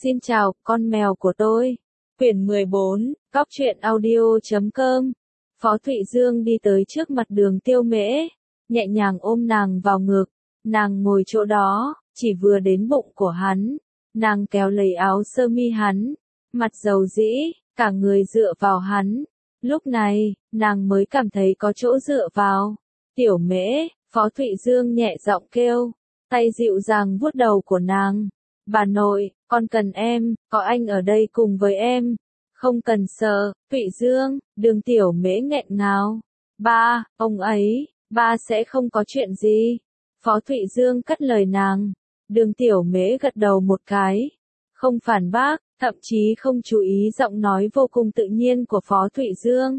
Xin chào, con mèo của tôi. Quyển 14, Góc truyện audio.com. Phó Thụy Dương đi tới trước mặt Đường Tiêu Mễ, nhẹ nhàng ôm nàng vào ngực. Nàng ngồi chỗ đó, chỉ vừa đến bụng của hắn. Nàng kéo lấy áo sơ mi hắn, mặt dầu dĩ, cả người dựa vào hắn. Lúc này, nàng mới cảm thấy có chỗ dựa vào. Tiểu Mễ, Phó Thụy Dương nhẹ giọng kêu, tay dịu dàng vuốt đầu của nàng. Bà nội, con cần em, có anh ở đây cùng với em. Không cần sợ, Thụy Dương, Đường Tiểu Mễ nghẹn ngào. Ba, ông ấy, ba sẽ không có chuyện gì. Phó Thụy Dương cắt lời nàng. Đường Tiểu Mễ gật đầu một cái. Không phản bác, thậm chí không chú ý giọng nói vô cùng tự nhiên của Phó Thụy Dương.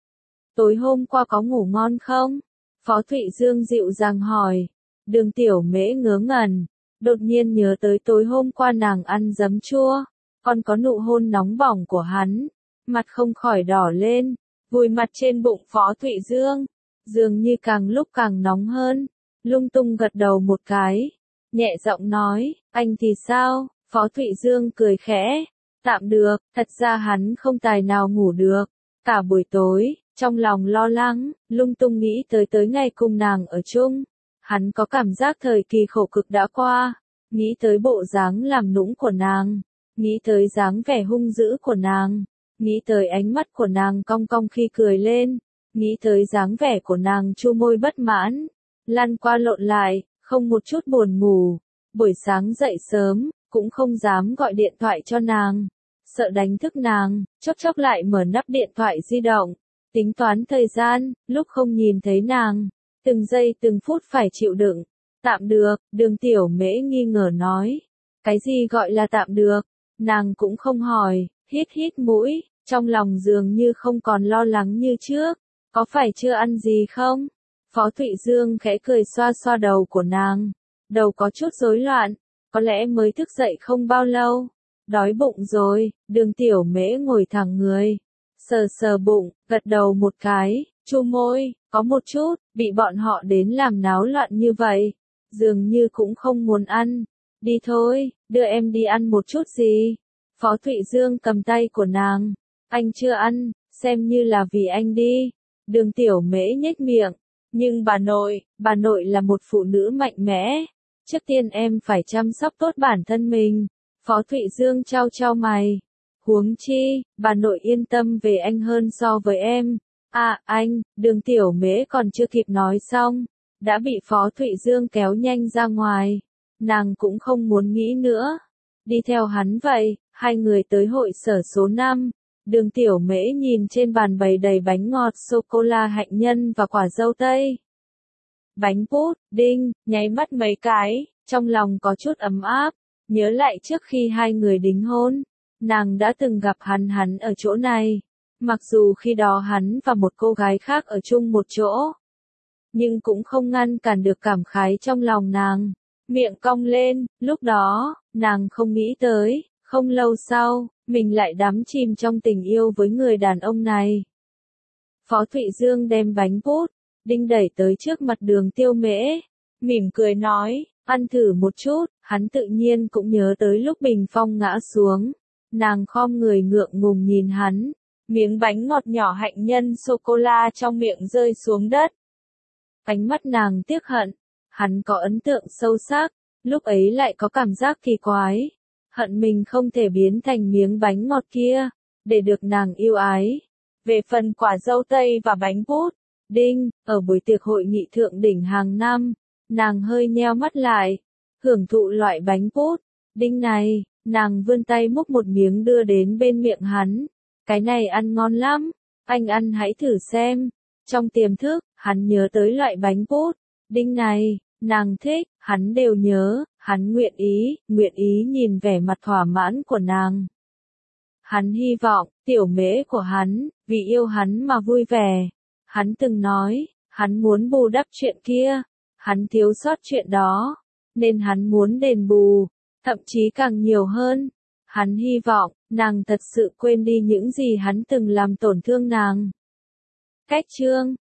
Tối hôm qua có ngủ ngon không? Phó Thụy Dương dịu dàng hỏi. Đường Tiểu Mễ ngớ ngẩn. Đột nhiên nhớ tới tối hôm qua nàng ăn giấm chua, còn có nụ hôn nóng bỏng của hắn, mặt không khỏi đỏ lên, vùi mặt trên bụng Phó Thụy Dương, dường như càng lúc càng nóng hơn, lung tung gật đầu một cái, nhẹ giọng nói, anh thì sao? Phó Thụy Dương cười khẽ, tạm được, thật ra hắn không tài nào ngủ được, cả buổi tối, trong lòng lo lắng, lung tung nghĩ tới ngày cùng nàng ở chung. Hắn có cảm giác thời kỳ khổ cực đã qua, nghĩ tới bộ dáng làm nũng của nàng, nghĩ tới dáng vẻ hung dữ của nàng, nghĩ tới ánh mắt của nàng cong cong khi cười lên, nghĩ tới dáng vẻ của nàng chu môi bất mãn, lăn qua lộn lại, không một chút buồn ngủ. Buổi sáng dậy sớm, cũng không dám gọi điện thoại cho nàng, sợ đánh thức nàng, chốc lại mở nắp điện thoại di động, tính toán thời gian, lúc không nhìn thấy nàng. Từng giây từng phút phải chịu đựng. Tạm được, Đường Tiểu Mễ nghi ngờ nói. Cái gì gọi là tạm được? Nàng cũng không hỏi, hít mũi, trong lòng dường như không còn lo lắng như trước. Có phải chưa ăn gì không? Phó Thụy Dương khẽ cười xoa xoa đầu của nàng. Đầu có chút rối loạn, có lẽ mới thức dậy không bao lâu. Đói bụng rồi, Đường Tiểu Mễ ngồi thẳng người. Sờ bụng, gật đầu một cái, chu môi, có một chút, bị bọn họ đến làm náo loạn như vậy, dường như cũng không muốn ăn. Đi thôi, đưa em đi ăn một chút gì. Phó Thụy Dương cầm tay của nàng. Anh chưa ăn, xem như là vì anh đi. Đường Tiểu Mễ nhếch miệng. Nhưng bà nội là một phụ nữ mạnh mẽ. Trước tiên em phải chăm sóc tốt bản thân mình. Phó Thụy Dương trao mày. Huống chi, bà nội yên tâm về anh hơn so với em. À, anh, Đường Tiểu Mễ còn chưa kịp nói xong, đã bị Phó Thụy Dương kéo nhanh ra ngoài. Nàng cũng không muốn nghĩ nữa. Đi theo hắn vậy, hai người tới hội sở số 5. Đường Tiểu Mễ nhìn trên bàn bày đầy bánh ngọt sô-cô-la hạnh nhân và quả dâu tây. Bánh pudding, nháy mắt mấy cái, trong lòng có chút ấm áp, nhớ lại trước khi hai người đính hôn, nàng đã từng gặp hắn ở chỗ này. Mặc dù khi đó hắn và một cô gái khác ở chung một chỗ, nhưng cũng không ngăn cản được cảm khái trong lòng nàng. Miệng cong lên, lúc đó, nàng không nghĩ tới, không lâu sau, mình lại đắm chìm trong tình yêu với người đàn ông này. Phó Thụy Dương đem bánh pudding đẩy tới trước mặt Đường Tiêu Mễ, mỉm cười nói, ăn thử một chút. Hắn tự nhiên cũng nhớ tới lúc Bình Phong ngã xuống. Nàng khom người ngượng ngùng nhìn hắn. Miếng bánh ngọt nhỏ hạnh nhân sô-cô-la trong miệng rơi xuống đất. Ánh mắt nàng tiếc hận. Hắn có ấn tượng sâu sắc, lúc ấy lại có cảm giác kỳ quái. Hận mình không thể biến thành miếng bánh ngọt kia, để được nàng yêu ái. Về phần quả dâu tây và bánh pudding, ở buổi tiệc hội nghị thượng đỉnh hàng năm, nàng hơi nheo mắt lại, hưởng thụ loại bánh pudding này, nàng vươn tay múc một miếng đưa đến bên miệng hắn. Cái này ăn ngon lắm, anh ăn hãy thử xem. Trong tiềm thức, hắn nhớ tới loại bánh pudding này, nàng thích, hắn đều nhớ, hắn nguyện ý nhìn vẻ mặt thỏa mãn của nàng. Hắn hy vọng, Tiểu Mễ của hắn, vì yêu hắn mà vui vẻ. Hắn từng nói, hắn muốn bù đắp chuyện kia, hắn thiếu sót chuyện đó, nên hắn muốn đền bù, thậm chí càng nhiều hơn. Hắn hy vọng, nàng thật sự quên đi những gì hắn từng làm tổn thương nàng. Cách chương